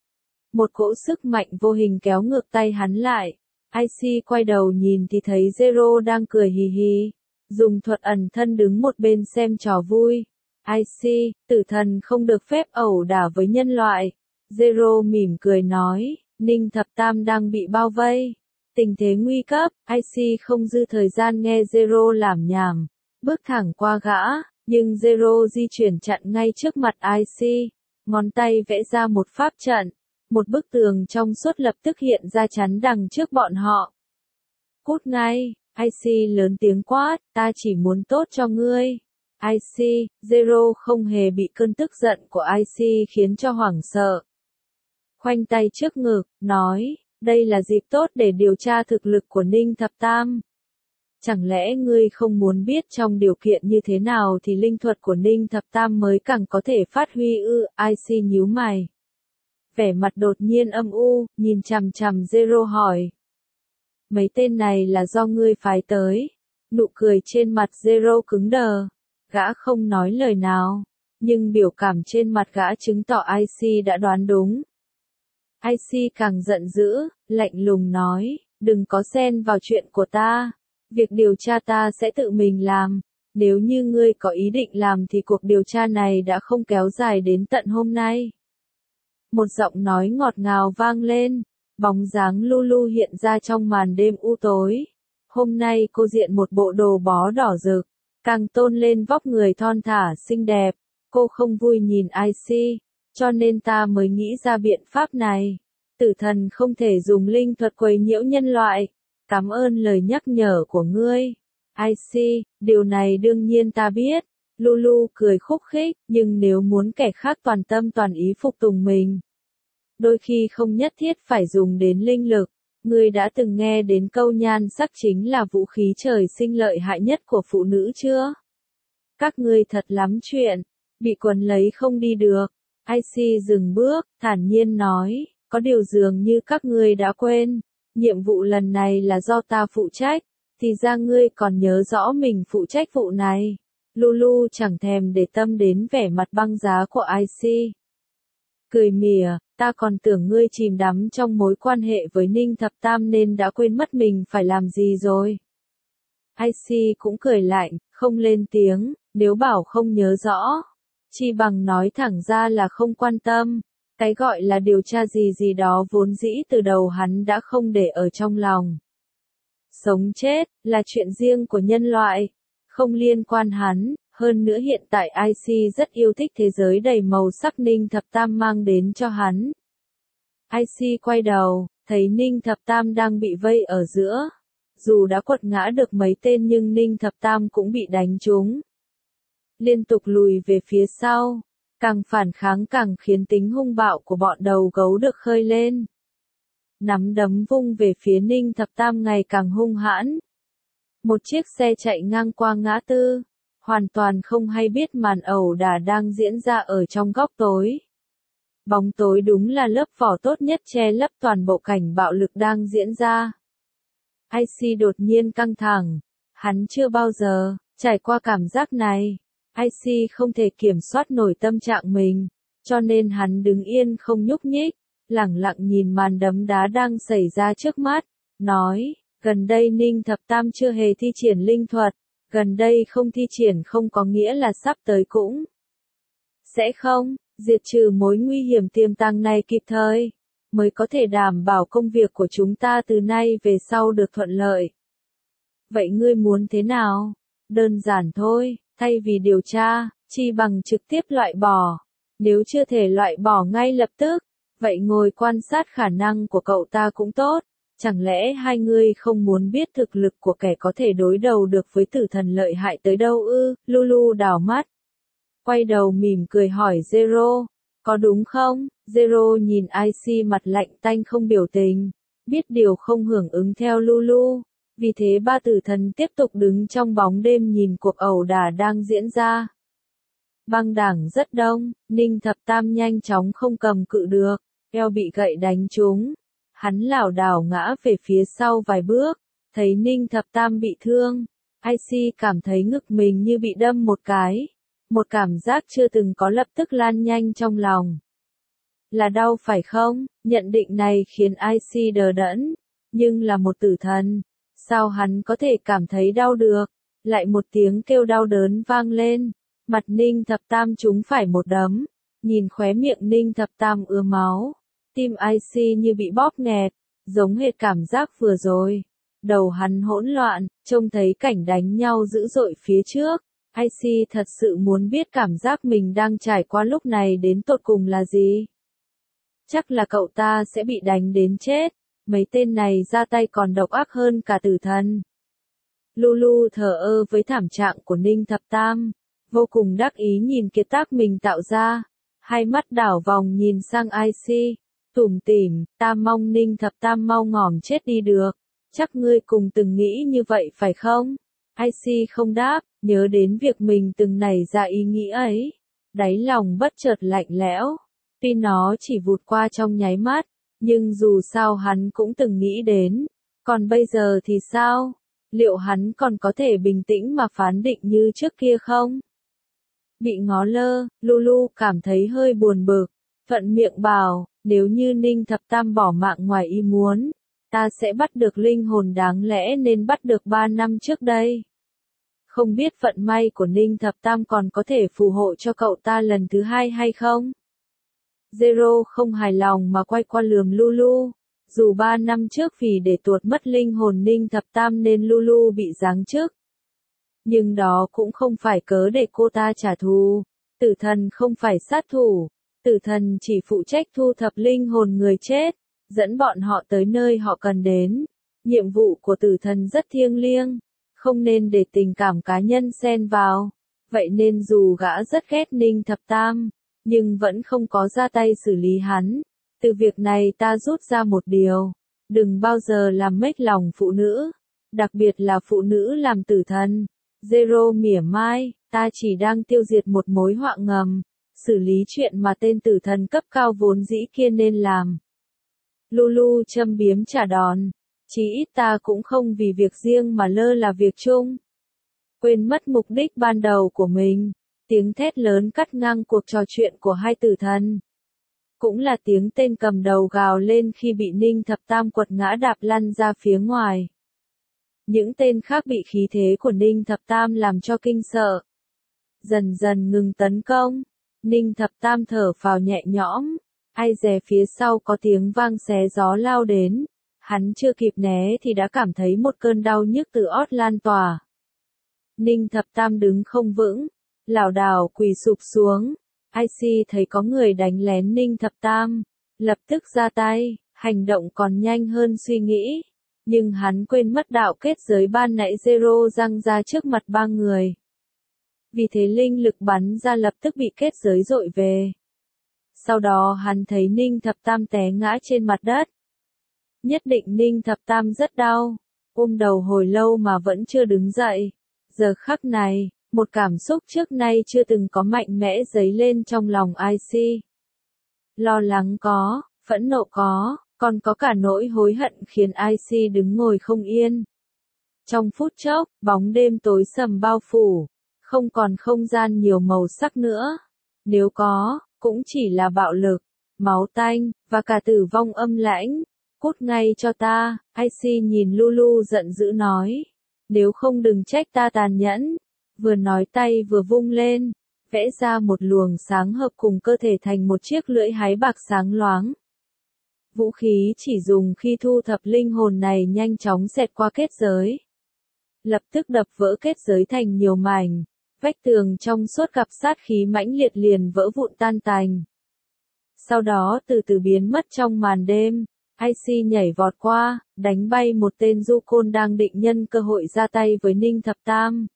Một cỗ sức mạnh vô hình kéo ngược tay hắn lại. i xê quay đầu nhìn thì thấy Zero đang cười hì hì, dùng thuật ẩn thân đứng một bên xem trò vui. i xê, tử thần không được phép ẩu đả với nhân loại. Zero mỉm cười nói, Ninh Thập Tam đang bị bao vây. Tình thế nguy cấp, i xê không dư thời gian nghe Zero lảm nhảm, bước thẳng qua gã, nhưng Zero di chuyển chặn ngay trước mặt i xê, ngón tay vẽ ra một pháp trận, một bức tường trong suốt lập tức hiện ra chắn đằng trước bọn họ. Cút ngay, i xê lớn tiếng quát, ta chỉ muốn tốt cho ngươi. i xê, Zero không hề bị cơn tức giận của i xê khiến cho hoảng sợ. Khoanh tay trước ngực, nói, đây là dịp tốt để điều tra thực lực của Ninh Thập Tam. Chẳng lẽ ngươi không muốn biết trong điều kiện như thế nào thì linh thuật của Ninh Thập Tam mới càng có thể phát huy ư? i xê nhíu mày. Vẻ mặt đột nhiên âm u, nhìn chằm chằm Zero hỏi. Mấy tên này là do ngươi phái tới. Nụ cười trên mặt Zero cứng đờ. Gã không nói lời nào, nhưng biểu cảm trên mặt gã chứng tỏ i xê đã đoán đúng. i xê càng giận dữ, lạnh lùng nói, đừng có xen vào chuyện của ta. Việc điều tra ta sẽ tự mình làm. Nếu như ngươi có ý định làm thì cuộc điều tra này đã không kéo dài đến tận hôm nay. Một giọng nói ngọt ngào vang lên, bóng dáng Lulu hiện ra trong màn đêm u tối. Hôm nay cô diện một bộ đồ bó đỏ rực, càng tôn lên vóc người thon thả xinh đẹp. Cô không vui nhìn i xê, cho nên ta mới nghĩ ra biện pháp này. Tử thần không thể dùng linh thuật quấy nhiễu nhân loại. Cảm ơn lời nhắc nhở của ngươi. i xê, điều này đương nhiên ta biết. Lulu cười khúc khích, nhưng nếu muốn kẻ khác toàn tâm toàn ý phục tùng mình, đôi khi không nhất thiết phải dùng đến linh lực. Ngươi đã từng nghe đến câu nhan sắc chính là vũ khí trời sinh lợi hại nhất của phụ nữ chưa? Các ngươi thật lắm chuyện, bị quấn lấy không đi được. i xê dừng bước, thản nhiên nói, có điều dường như các ngươi đã quên. Nhiệm vụ lần này là do ta phụ trách, thì ra ngươi còn nhớ rõ mình phụ trách vụ này. Lulu chẳng thèm để tâm đến vẻ mặt băng giá của i xê. Cười mỉa, ta còn tưởng ngươi chìm đắm trong mối quan hệ với Ninh Thập Tam nên đã quên mất mình phải làm gì rồi. i xê cũng cười lạnh, không lên tiếng, nếu bảo không nhớ rõ, chi bằng nói thẳng ra là không quan tâm. Cái gọi là điều tra gì gì đó vốn dĩ từ đầu hắn đã không để ở trong lòng. Sống chết, là chuyện riêng của nhân loại, không liên quan hắn, hơn nữa hiện tại i xê rất yêu thích thế giới đầy màu sắc Ninh Thập Tam mang đến cho hắn. i xê quay đầu, thấy Ninh Thập Tam đang bị vây ở giữa. Dù đã quật ngã được mấy tên nhưng Ninh Thập Tam cũng bị đánh trúng. Liên tục lùi về phía sau. Càng phản kháng càng khiến tính hung bạo của bọn đầu gấu được khơi lên. Nắm đấm vung về phía Ninh Thập Tam ngày càng hung hãn. Một chiếc xe chạy ngang qua ngã tư, hoàn toàn không hay biết màn ẩu đả đang diễn ra ở trong góc tối. Bóng tối đúng là lớp vỏ tốt nhất che lấp toàn bộ cảnh bạo lực đang diễn ra. i xê đột nhiên căng thẳng, hắn chưa bao giờ trải qua cảm giác này. i xê không thể kiểm soát nổi tâm trạng mình, cho nên hắn đứng yên không nhúc nhích, lẳng lặng nhìn màn đấm đá đang xảy ra trước mắt, nói, Gần đây Ninh Thập Tam chưa hề thi triển linh thuật, gần đây không thi triển không có nghĩa là sắp tới cũng sẽ không, diệt trừ mối nguy hiểm tiềm tàng này kịp thời, mới có thể đảm bảo công việc của chúng ta từ nay về sau được thuận lợi. Vậy ngươi muốn thế nào? Đơn giản thôi, thay vì điều tra, chi bằng trực tiếp loại bỏ. Nếu chưa thể loại bỏ ngay lập tức, vậy ngồi quan sát khả năng của cậu ta cũng tốt. Chẳng lẽ hai ngươi không muốn biết thực lực của kẻ có thể đối đầu được với tử thần lợi hại tới đâu ư? Lulu đảo mắt, quay đầu mỉm cười hỏi Zero, có đúng không? Zero nhìn Icy mặt lạnh tanh không biểu tình, biết điều không hưởng ứng theo Lulu. Vì thế ba tử thần tiếp tục đứng trong bóng đêm nhìn cuộc ẩu đả đang diễn ra. Băng đảng rất đông, Ninh Thập Tam nhanh chóng không cầm cự được, eo bị gậy đánh trúng. Hắn lảo đảo ngã về phía sau vài bước, thấy Ninh Thập Tam bị thương. Icy cảm thấy ngực mình như bị đâm một cái. Một cảm giác chưa từng có lập tức lan nhanh trong lòng. Là đau phải không? Nhận định này khiến Icy đờ đẫn. Nhưng là một tử thần, sao hắn có thể cảm thấy đau được? Lại một tiếng kêu đau đớn vang lên. Mặt Ninh Thập Tam trúng phải một đấm. Nhìn khóe miệng Ninh Thập Tam ứa máu. Tim Icy như bị bóp nghẹt, giống hệt cảm giác vừa rồi. Đầu hắn hỗn loạn, trông thấy cảnh đánh nhau dữ dội phía trước. Icy thật sự muốn biết cảm giác mình đang trải qua lúc này đến tột cùng là gì. Chắc là cậu ta sẽ bị đánh đến chết. Mấy tên này ra tay còn độc ác hơn cả tử thần. Lulu thờ ơ với thảm trạng của Ninh Thập Tam, vô cùng đắc ý nhìn kiệt tác mình tạo ra. Hai mắt đảo vòng nhìn sang Icy, tủm tỉm, ta mong Ninh Thập Tam mau ngỏm chết đi được. Chắc ngươi cùng từng nghĩ như vậy phải không? Icy không đáp, nhớ đến việc mình từng nảy ra ý nghĩ ấy. Đáy lòng bất chợt lạnh lẽo. Tuy nó chỉ vụt qua trong nháy mắt, nhưng dù sao hắn cũng từng nghĩ đến. Còn bây giờ thì sao? Liệu hắn còn có thể bình tĩnh mà phán định như trước kia không? Bị ngó lơ, Lulu cảm thấy hơi buồn bực. Thuận miệng bảo, nếu như Ninh Thập Tam bỏ mạng ngoài ý muốn, ta sẽ bắt được linh hồn đáng lẽ nên bắt được ba năm trước đây. Không biết vận may của Ninh Thập Tam còn có thể phù hộ cho cậu ta lần thứ hai hay không? Zero không hài lòng mà quay qua lườm Lulu. Dù ba năm trước vì để tuột mất linh hồn Ninh Thập Tam nên Lulu bị giáng chức. Nhưng đó cũng không phải cớ để cô ta trả thù. Tử thần không phải sát thủ. Tử thần chỉ phụ trách thu thập linh hồn người chết, dẫn bọn họ tới nơi họ cần đến. Nhiệm vụ của tử thần rất thiêng liêng, không nên để tình cảm cá nhân xen vào. Vậy nên dù gã rất ghét Ninh Thập Tam, nhưng vẫn không có ra tay xử lý hắn. Từ việc này ta rút ra một điều, đừng bao giờ làm mếch lòng phụ nữ, đặc biệt là phụ nữ làm tử thần. Zero mỉa mai, ta chỉ đang tiêu diệt một mối họa ngầm, xử lý chuyện mà tên tử thần cấp cao vốn dĩ kia nên làm. Lulu châm biếm trả đòn, chí ít ta cũng không vì việc riêng mà lơ là việc chung. Quên mất mục đích ban đầu của mình, tiếng thét lớn cắt ngang cuộc trò chuyện của hai tử thần. Cũng là tiếng tên cầm đầu gào lên khi bị Ninh Thập Tam quật ngã đạp lăn ra phía ngoài. Những tên khác bị khí thế của Ninh Thập Tam làm cho kinh sợ. Dần dần ngừng tấn công, Ninh Thập Tam thở phào nhẹ nhõm, ai dè phía sau có tiếng vang xé gió lao đến. Hắn chưa kịp né thì đã cảm thấy một cơn đau nhức từ ót lan tỏa. Ninh Thập Tam đứng không vững, lảo đảo quỳ sụp xuống. Icy thấy có người đánh lén Ninh Thập Tam, lập tức ra tay, hành động còn nhanh hơn suy nghĩ. Nhưng hắn quên mất đạo kết giới ban nãy Zero răng ra trước mặt ba người. Vì thế linh lực bắn ra lập tức bị kết giới dội về. Sau đó hắn thấy Ninh Thập Tam té ngã trên mặt đất. Nhất định Ninh Thập Tam rất đau, ôm đầu hồi lâu mà vẫn chưa đứng dậy. Giờ khắc này, một cảm xúc trước nay chưa từng có mạnh mẽ dấy lên trong lòng Icy. Lo lắng có, phẫn nộ có, còn có cả nỗi hối hận khiến Icy đứng ngồi không yên. Trong phút chốc, bóng đêm tối sầm bao phủ, không còn không gian nhiều màu sắc nữa. Nếu có, cũng chỉ là bạo lực, máu tanh, và cả tử vong âm lãnh. cút ngay cho ta, Icy nhìn Lulu giận dữ nói. Nếu không đừng trách ta tàn nhẫn. Vừa nói tay vừa vung lên, vẽ ra một luồng sáng hợp cùng cơ thể thành một chiếc lưỡi hái bạc sáng loáng. Vũ khí chỉ dùng khi thu thập linh hồn này nhanh chóng xẹt qua kết giới. Lập tức đập vỡ kết giới thành nhiều mảnh, vách tường trong suốt gặp sát khí mãnh liệt liền vỡ vụn tan tành. Sau đó từ từ biến mất trong màn đêm, Icy nhảy vọt qua, đánh bay một tên du côn đang định nhân cơ hội ra tay với Ninh Thập Tam.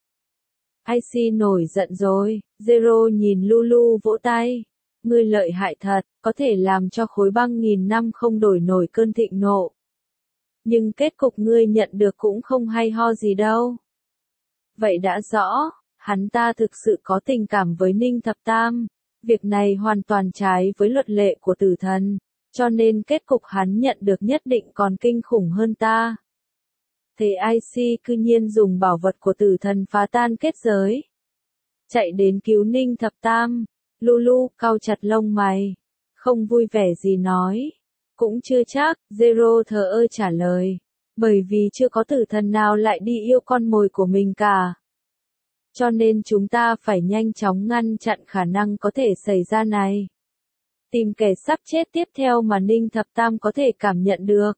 Icy nổi giận rồi, Zero nhìn Lulu vỗ tay. Ngươi lợi hại thật, có thể làm cho khối băng nghìn năm không đổi nổi cơn thịnh nộ. Nhưng kết cục ngươi nhận được cũng không hay ho gì đâu. Vậy đã rõ, hắn ta thực sự có tình cảm với Ninh Thập Tam. Việc này hoàn toàn trái với luật lệ của tử thần, cho nên kết cục hắn nhận được nhất định còn kinh khủng hơn ta. Thế Icy cư nhiên dùng bảo vật của tử thần phá tan kết giới. Chạy đến cứu Ninh Thập Tam. Lulu cau chặt lông mày. Không vui vẻ gì nói. Cũng chưa chắc, Zero thờ ơ trả lời. Bởi vì chưa có tử thần nào lại đi yêu con mồi của mình cả. Cho nên chúng ta phải nhanh chóng ngăn chặn khả năng có thể xảy ra này. Tìm kẻ sắp chết tiếp theo mà Ninh Thập Tam có thể cảm nhận được.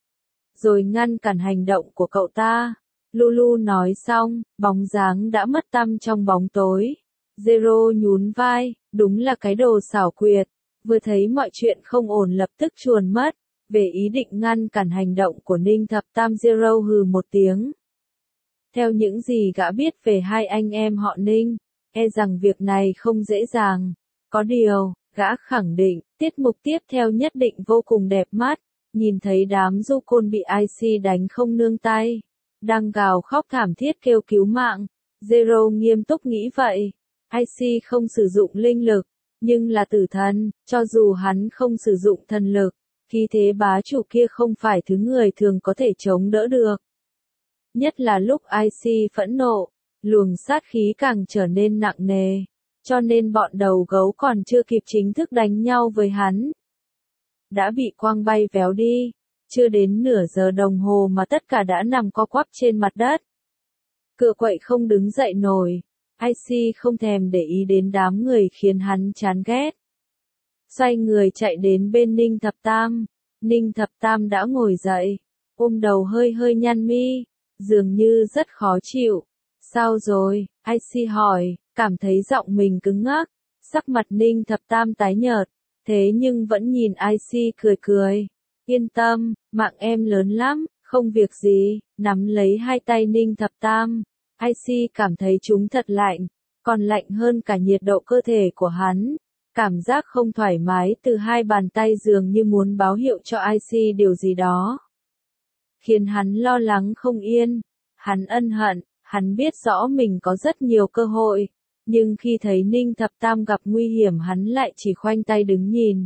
Rồi ngăn cản hành động của cậu ta. Lulu nói xong, bóng dáng đã mất tăm trong bóng tối. Zero nhún vai, đúng là cái đồ xảo quyệt. Vừa thấy mọi chuyện không ổn lập tức chuồn mất. Về ý định ngăn cản hành động của Ninh Thập Tam, Zero hừ một tiếng. Theo những gì gã biết về hai anh em họ Ninh, e rằng việc này không dễ dàng. Có điều, gã khẳng định, tiết mục tiếp theo nhất định vô cùng đẹp mắt. Nhìn thấy đám du côn bị Icy đánh không nương tay, đang gào khóc thảm thiết kêu cứu mạng. Zero nghiêm túc nghĩ vậy. Icy không sử dụng linh lực, nhưng là tử thần, cho dù hắn không sử dụng thần lực, khí thế bá chủ kia không phải thứ người thường có thể chống đỡ được. Nhất là lúc Icy phẫn nộ, luồng sát khí càng trở nên nặng nề, cho nên bọn đầu gấu còn chưa kịp chính thức đánh nhau với hắn. Đã bị quăng bay véo đi, chưa đến nửa giờ đồng hồ mà tất cả đã nằm co quắp trên mặt đất. Cựa quậy không đứng dậy nổi, Icy không thèm để ý đến đám người khiến hắn chán ghét. Xoay người chạy đến bên Ninh Thập Tam, Ninh Thập Tam đã ngồi dậy, ôm đầu hơi hơi nhăn mi, dường như rất khó chịu. Sao rồi? Icy hỏi, cảm thấy giọng mình cứng ngắc, sắc mặt Ninh Thập Tam tái nhợt, thế nhưng vẫn nhìn Icy cười cười. Yên tâm, mạng em lớn lắm, không việc gì, nắm lấy hai tay Ninh Thập Tam. Icy cảm thấy chúng thật lạnh, còn lạnh hơn cả nhiệt độ cơ thể của hắn. Cảm giác không thoải mái từ hai bàn tay dường như muốn báo hiệu cho Icy điều gì đó. Khiến hắn lo lắng không yên, hắn ân hận, hắn biết rõ mình có rất nhiều cơ hội. Nhưng khi thấy Ninh Thập Tam gặp nguy hiểm hắn lại chỉ khoanh tay đứng nhìn.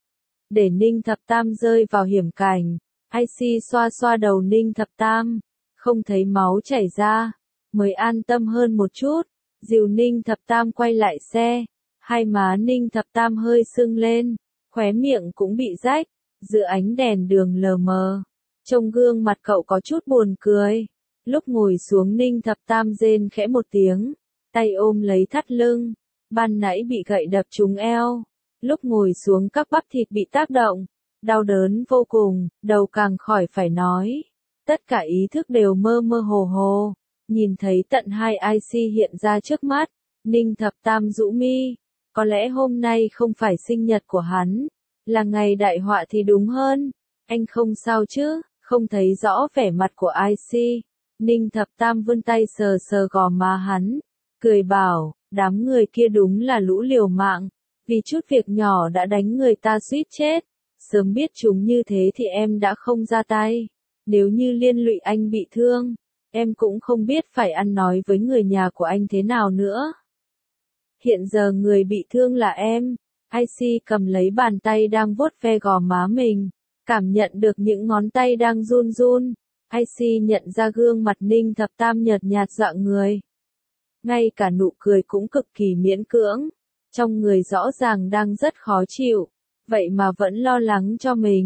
Để Ninh Thập Tam rơi vào hiểm cảnh, Icy xoa xoa đầu Ninh Thập Tam, không thấy máu chảy ra, mới an tâm hơn một chút, dìu Ninh Thập Tam quay lại xe, hai má Ninh Thập Tam hơi sưng lên, khóe miệng cũng bị rách, giữa ánh đèn đường lờ mờ, trông gương mặt cậu có chút buồn cười. Lúc ngồi xuống Ninh Thập Tam rên khẽ một tiếng, tay ôm lấy thắt lưng, ban nãy bị gậy đập trúng eo, lúc ngồi xuống các bắp thịt bị tác động, đau đớn vô cùng, đầu càng khỏi phải nói, tất cả ý thức đều mơ mơ hồ hồ, nhìn thấy tận hai Icy hiện ra trước mắt, Ninh Thập Tam rũ mi, có lẽ hôm nay không phải sinh nhật của hắn, là ngày đại họa thì đúng hơn, anh không sao chứ, không thấy rõ vẻ mặt của Icy. Ninh Thập Tam vươn tay sờ sờ gò má hắn, cười bảo, đám người kia đúng là lũ liều mạng, vì chút việc nhỏ đã đánh người ta suýt chết, sớm biết chúng như thế thì em đã không ra tay, nếu như liên lụy anh bị thương, em cũng không biết phải ăn nói với người nhà của anh thế nào nữa. Hiện giờ người bị thương là em. Icy cầm lấy bàn tay đang vuốt ve gò má mình, cảm nhận được những ngón tay đang run run. Icy nhận ra gương mặt Ninh Thập Tam nhợt nhạt dọa người. Ngay cả nụ cười cũng cực kỳ miễn cưỡng. Trong người rõ ràng đang rất khó chịu. Vậy mà vẫn lo lắng cho mình.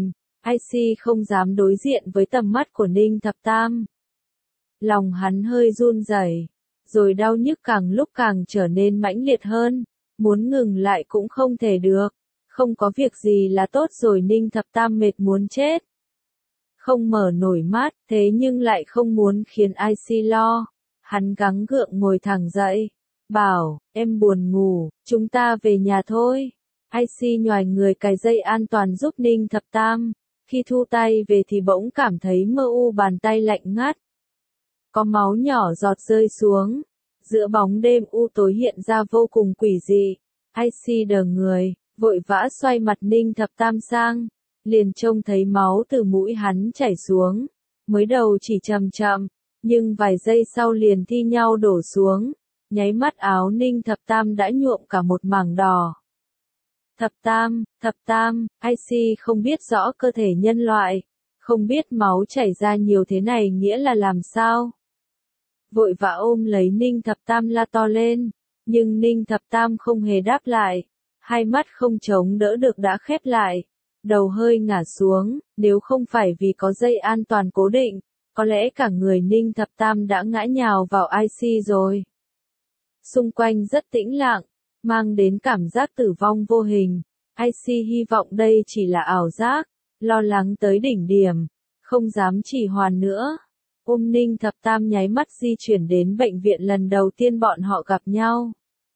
i xê không dám đối diện với tầm mắt của Ninh Thập Tam. Lòng hắn hơi run rẩy, rồi đau nhức càng lúc càng trở nên mãnh liệt hơn, muốn ngừng lại cũng không thể được. Không có việc gì là tốt rồi, Ninh Thập Tam mệt muốn chết. Không mở nổi mắt, thế nhưng lại không muốn khiến i xê lo. Hắn gắng gượng ngồi thẳng dậy, bảo, em buồn ngủ, chúng ta về nhà thôi. i xê nhoài người cài dây an toàn giúp Ninh Thập Tam. Khi thu tay về thì bỗng cảm thấy mơ u, bàn tay lạnh ngắt. Có máu nhỏ giọt rơi xuống. Giữa bóng đêm u tối hiện ra vô cùng quỷ dị. i xê đờ người, vội vã xoay mặt Ninh Thập Tam sang. Liền trông thấy máu từ mũi hắn chảy xuống. Mới đầu chỉ chậm chậm, nhưng vài giây sau liền thi nhau đổ xuống. Nháy mắt áo Ninh Thập Tam đã nhuộm cả một mảng đỏ. Thập Tam, Thập Tam, i xê không biết rõ cơ thể nhân loại, không biết máu chảy ra nhiều thế này nghĩa là làm sao. Vội vã ôm lấy Ninh Thập Tam la to lên, nhưng Ninh Thập Tam không hề đáp lại, hai mắt không chống đỡ được đã khép lại, đầu hơi ngả xuống, nếu không phải vì có dây an toàn cố định, có lẽ cả người Ninh Thập Tam đã ngã nhào vào i xê rồi. Xung quanh rất tĩnh lặng, mang đến cảm giác tử vong vô hình. i xê hy vọng đây chỉ là ảo giác, lo lắng tới đỉnh điểm, không dám trì hoãn nữa. Ôm Ninh Thập Tam nháy mắt di chuyển đến bệnh viện lần đầu tiên bọn họ gặp nhau.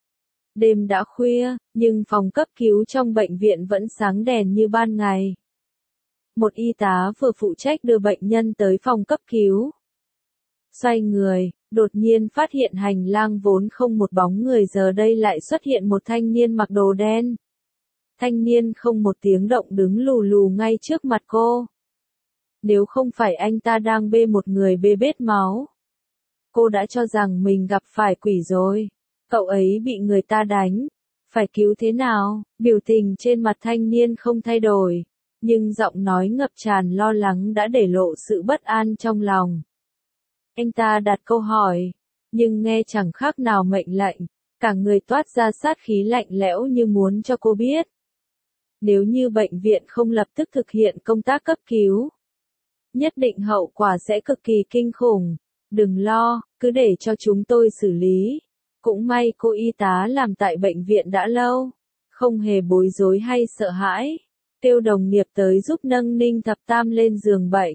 Đêm đã khuya, nhưng phòng cấp cứu trong bệnh viện vẫn sáng đèn như ban ngày. Một y tá vừa phụ trách đưa bệnh nhân tới phòng cấp cứu. Xoay người, đột nhiên phát hiện hành lang vốn không một bóng người giờ đây lại xuất hiện một thanh niên mặc đồ đen. Thanh niên không một tiếng động đứng lù lù ngay trước mặt cô. Nếu không phải anh ta đang bê một người bê bết máu, cô đã cho rằng mình gặp phải quỷ rồi. Cậu ấy bị người ta đánh, phải cứu thế nào? Biểu tình trên mặt thanh niên không thay đổi, nhưng giọng nói ngập tràn lo lắng đã để lộ sự bất an trong lòng. Anh ta đặt câu hỏi, nhưng nghe chẳng khác nào mệnh lệnh, cả người toát ra sát khí lạnh lẽo như muốn cho cô biết. Nếu như bệnh viện không lập tức thực hiện công tác cấp cứu, nhất định hậu quả sẽ cực kỳ kinh khủng. Đừng lo, cứ để cho chúng tôi xử lý. Cũng may cô y tá làm tại bệnh viện đã lâu, không hề bối rối hay sợ hãi. Kêu đồng nghiệp tới giúp nâng Ninh Thập Tam lên giường bệnh.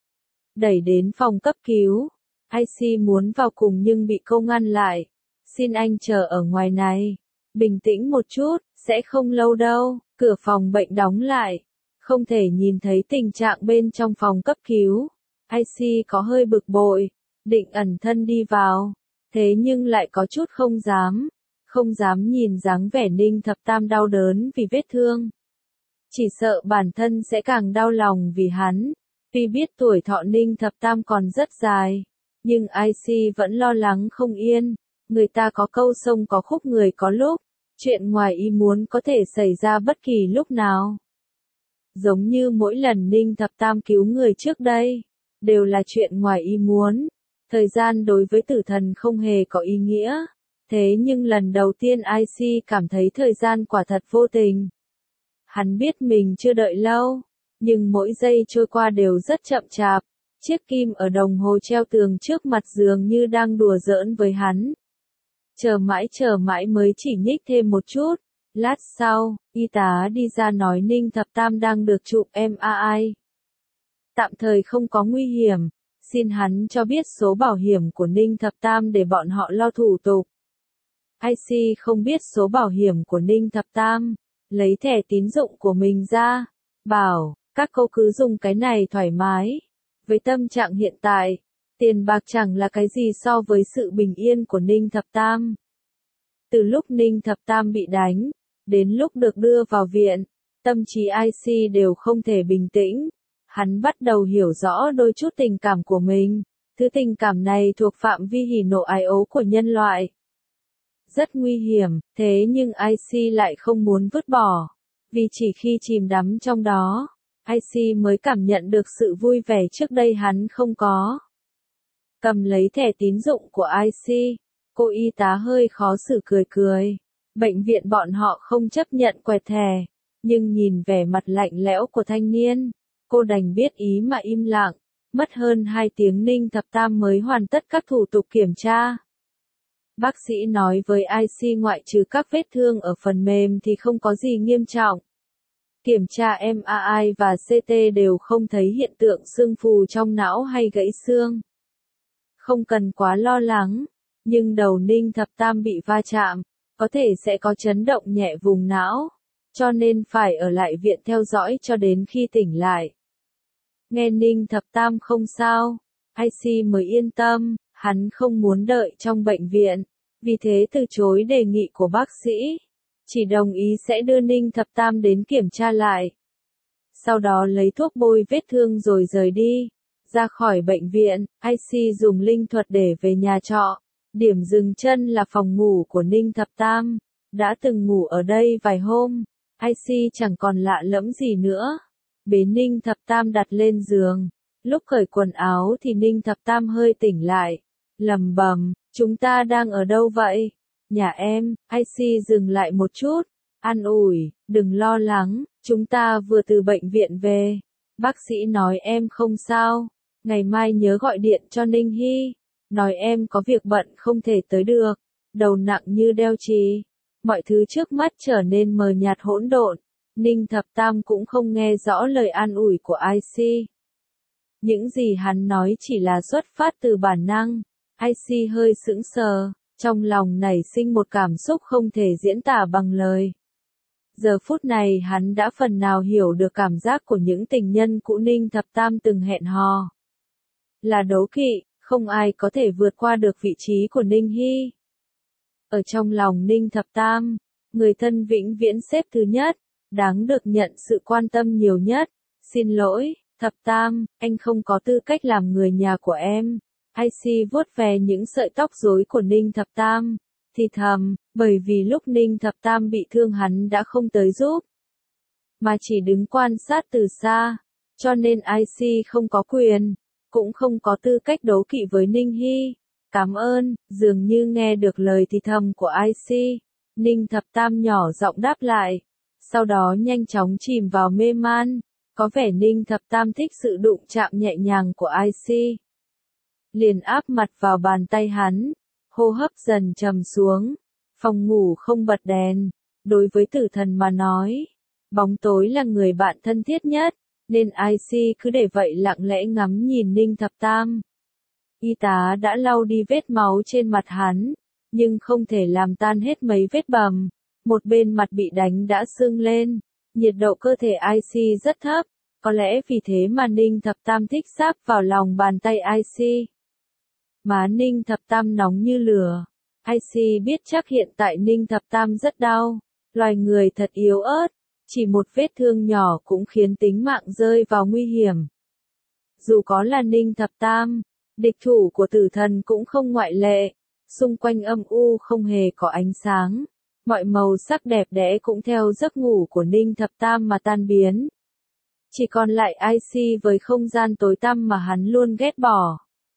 Đẩy đến phòng cấp cứu. i xê muốn vào cùng nhưng bị cô ngăn lại. Xin anh chờ ở ngoài này. Bình tĩnh một chút, sẽ không lâu đâu. Cửa phòng bệnh đóng lại. Không thể nhìn thấy tình trạng bên trong phòng cấp cứu. i xê có hơi bực bội, định ẩn thân đi vào. Thế nhưng lại có chút không dám. Không dám nhìn dáng vẻ Ninh Thập Tam đau đớn vì vết thương. Chỉ sợ bản thân sẽ càng đau lòng vì hắn. Tuy biết tuổi thọ Ninh Thập Tam còn rất dài, nhưng i xê vẫn lo lắng không yên. Người ta có câu sông có khúc người có lúc, chuyện ngoài ý muốn có thể xảy ra bất kỳ lúc nào. Giống như mỗi lần Ninh Thập Tam cứu người trước đây, đều là chuyện ngoài ý muốn. Thời gian đối với tử thần không hề có ý nghĩa. Thế nhưng lần đầu tiên i xê cảm thấy thời gian quả thật vô tình. Hắn biết mình chưa đợi lâu, nhưng mỗi giây trôi qua đều rất chậm chạp. Chiếc kim ở đồng hồ treo tường trước mặt dường như đang đùa giỡn với hắn. Chờ mãi chờ mãi mới chỉ nhích thêm một chút. Lát sau, y tá đi ra nói Ninh Thập Tam đang được chụp em a i. Tạm thời không có nguy hiểm, xin hắn cho biết số bảo hiểm của Ninh Thập Tam để bọn họ lo thủ tục. i xê không biết số bảo hiểm của Ninh Thập Tam, lấy thẻ tín dụng của mình ra, bảo, các cô cứ dùng cái này thoải mái. Với tâm trạng hiện tại, tiền bạc chẳng là cái gì so với sự bình yên của Ninh Thập Tam. Từ lúc Ninh Thập Tam bị đánh, đến lúc được đưa vào viện, tâm trí i xê đều không thể bình tĩnh. Hắn bắt đầu hiểu rõ đôi chút tình cảm của mình. Thứ tình cảm này thuộc phạm vi hỉ nộ ái ố của nhân loại. Rất nguy hiểm, thế nhưng i xê lại không muốn vứt bỏ. Vì chỉ khi chìm đắm trong đó, i xê mới cảm nhận được sự vui vẻ trước đây hắn không có. Cầm lấy thẻ tín dụng của i xê, cô y tá hơi khó xử cười cười. Bệnh viện bọn họ không chấp nhận quẹt thẻ, nhưng nhìn vẻ mặt lạnh lẽo của thanh niên, Cô đành biết ý mà im lặng, mất hơn hai tiếng Ninh Thập Tam mới hoàn tất các thủ tục kiểm tra. Bác sĩ nói với i xê ngoại trừ các vết thương ở phần mềm thì không có gì nghiêm trọng. Kiểm tra em a i và xê tê đều không thấy hiện tượng xương phù trong não hay gãy xương. Không cần quá lo lắng, nhưng đầu Ninh Thập Tam bị va chạm, có thể sẽ có chấn động nhẹ vùng não, cho nên phải ở lại viện theo dõi cho đến khi tỉnh lại. Nghe Ninh Thập Tam không sao, i xê mới yên tâm, hắn không muốn đợi trong bệnh viện, vì thế từ chối đề nghị của bác sĩ, chỉ đồng ý sẽ đưa Ninh Thập Tam đến kiểm tra lại. Sau đó lấy thuốc bôi vết thương rồi rời đi. Ra khỏi bệnh viện, i xê dùng linh thuật để về nhà trọ. Điểm dừng chân là phòng ngủ của Ninh Thập Tam. Đã từng ngủ ở đây vài hôm, i xê chẳng còn lạ lẫm gì nữa. Bế Ninh Thập Tam đặt lên giường. Lúc cởi quần áo thì Ninh Thập Tam hơi tỉnh lại. Lầm bầm, chúng ta đang ở đâu vậy? Nhà em, i xê dừng lại một chút. An ủi, đừng lo lắng, chúng ta vừa từ bệnh viện về. Bác sĩ nói em không sao. Ngày mai nhớ gọi điện cho Ninh Hy. Nói em có việc bận không thể tới được. Đầu nặng như đeo chì. Mọi thứ trước mắt trở nên mờ nhạt hỗn độn. Ninh Thập Tam cũng không nghe rõ lời an ủi của i xê. Những gì hắn nói chỉ là xuất phát từ bản năng. i xê hơi sững sờ, trong lòng nảy sinh một cảm xúc không thể diễn tả bằng lời. Giờ phút này hắn đã phần nào hiểu được cảm giác của những tình nhân cũ Ninh Thập Tam từng hẹn hò. Là đố kỵ, không ai có thể vượt qua được vị trí của Ninh Hy. Ở trong lòng Ninh Thập Tam, người thân vĩnh viễn xếp thứ nhất, đáng được nhận sự quan tâm nhiều nhất. Xin lỗi, Thập Tam, anh không có tư cách làm người nhà của em. i xê vuốt về những sợi tóc rối của Ninh Thập Tam, thì thầm, bởi vì lúc Ninh Thập Tam bị thương hắn đã không tới giúp, mà chỉ đứng quan sát từ xa, cho nên i xê không có quyền, cũng không có tư cách đố kỵ với Ninh Hy. Cảm ơn, dường như nghe được lời thì thầm của i xê, Ninh Thập Tam nhỏ giọng đáp lại, sau đó nhanh chóng chìm vào mê man, có vẻ Ninh Thập Tam thích sự đụng chạm nhẹ nhàng của i xê. Liền áp mặt vào bàn tay hắn, hô hấp dần trầm xuống, phòng ngủ không bật đèn, đối với tử thần mà nói, bóng tối là người bạn thân thiết nhất, nên i xê cứ để vậy lặng lẽ ngắm nhìn Ninh Thập Tam. Y tá đã lau đi vết máu trên mặt hắn, nhưng không thể làm tan hết mấy vết bầm, một bên mặt bị đánh đã sưng lên, nhiệt độ cơ thể i xê rất thấp, có lẽ vì thế mà Ninh Thập Tam thích sáp vào lòng bàn tay i xê. Má Ninh Thập Tam nóng như lửa. i xê biết chắc hiện tại Ninh Thập Tam rất đau. Loài người thật yếu ớt. Chỉ một vết thương nhỏ cũng khiến tính mạng rơi vào nguy hiểm. Dù có là Ninh Thập Tam, địch thủ của tử thần cũng không ngoại lệ. Xung quanh âm u không hề có ánh sáng. Mọi màu sắc đẹp đẽ cũng theo giấc ngủ của Ninh Thập Tam mà tan biến. Chỉ còn lại i xê với không gian tối tăm mà hắn luôn ghét bỏ.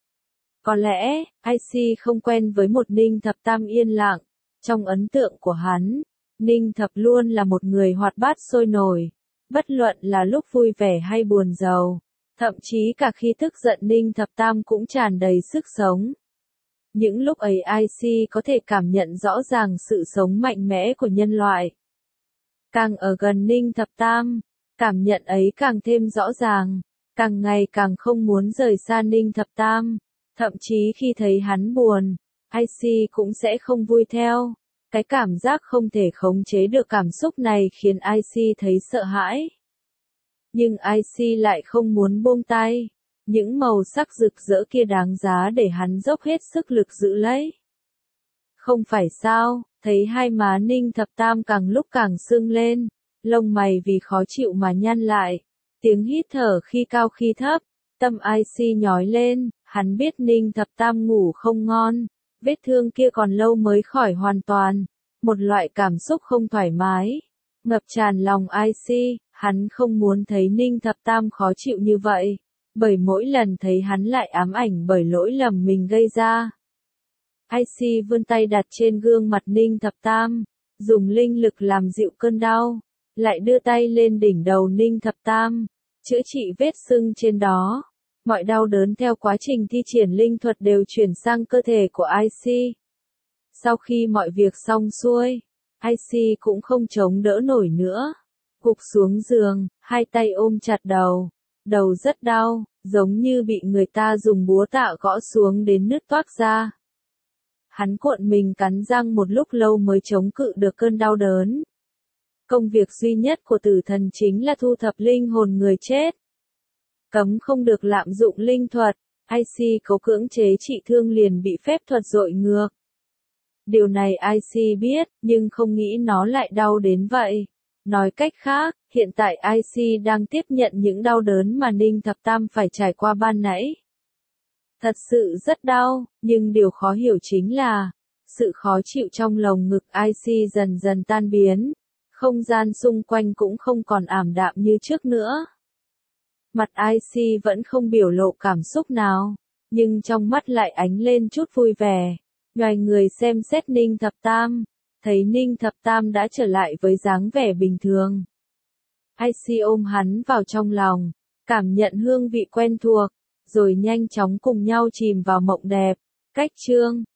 Có lẽ, i xê không quen với một Ninh Thập Tam yên lặng. Trong ấn tượng của hắn, Ninh Thập luôn là một người hoạt bát sôi nổi. Bất luận là lúc vui vẻ hay buồn rầu. Thậm chí cả khi tức giận Ninh Thập Tam cũng tràn đầy sức sống. Những lúc ấy i xê có thể cảm nhận rõ ràng sự sống mạnh mẽ của nhân loại. Càng ở gần Ninh Thập Tam, cảm nhận ấy càng thêm rõ ràng. Càng ngày càng không muốn rời xa Ninh Thập Tam. Thậm chí khi thấy hắn buồn, i xê cũng sẽ không vui theo. Cái cảm giác không thể khống chế được cảm xúc này khiến i xê thấy sợ hãi. Nhưng i xê lại không muốn buông tay. Những màu sắc rực rỡ kia đáng giá để hắn dốc hết sức lực giữ lấy. Không phải sao, thấy hai má Ninh Thập Tam càng lúc càng sưng lên, lông mày vì khó chịu mà nhăn lại, tiếng hít thở khi cao khi thấp, tâm i xê nhói lên. Hắn biết Ninh Thập Tam ngủ không ngon, vết thương kia còn lâu mới khỏi hoàn toàn, một loại cảm xúc không thoải mái, ngập tràn lòng i xê, hắn không muốn thấy Ninh Thập Tam khó chịu như vậy, bởi mỗi lần thấy hắn lại ám ảnh bởi lỗi lầm mình gây ra. i xê vươn tay đặt trên gương mặt Ninh Thập Tam, dùng linh lực làm dịu cơn đau, lại đưa tay lên đỉnh đầu Ninh Thập Tam, chữa trị vết sưng trên đó. Mọi đau đớn theo quá trình thi triển linh thuật đều chuyển sang cơ thể của i xê. Sau khi mọi việc xong xuôi, i xê cũng không chống đỡ nổi nữa. Gục xuống giường, hai tay ôm chặt đầu. Đầu rất đau, giống như bị người ta dùng búa tạ gõ xuống đến nứt toác ra. Hắn cuộn mình cắn răng một lúc lâu mới chống cự được cơn đau đớn. Công việc duy nhất của tử thần chính là thu thập linh hồn người chết. Cấm không được lạm dụng linh thuật, i xê có cưỡng chế trị thương liền bị phép thuật dội ngược. Điều này i xê biết, nhưng không nghĩ nó lại đau đến vậy. Nói cách khác, hiện tại i xê đang tiếp nhận những đau đớn mà Ninh Thập Tam phải trải qua ban nãy. Thật sự rất đau, nhưng điều khó hiểu chính là, sự khó chịu trong lồng ngực i xê dần dần tan biến, không gian xung quanh cũng không còn ảm đạm như trước nữa. Mặt i xê vẫn không biểu lộ cảm xúc nào, nhưng trong mắt lại ánh lên chút vui vẻ. Nhoài người xem xét Ninh Thập Tam, thấy Ninh Thập Tam đã trở lại với dáng vẻ bình thường. i xê ôm hắn vào trong lòng, cảm nhận hương vị quen thuộc, rồi nhanh chóng cùng nhau chìm vào mộng đẹp. Cách chương